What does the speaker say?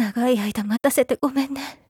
長い間待たせてごめんね。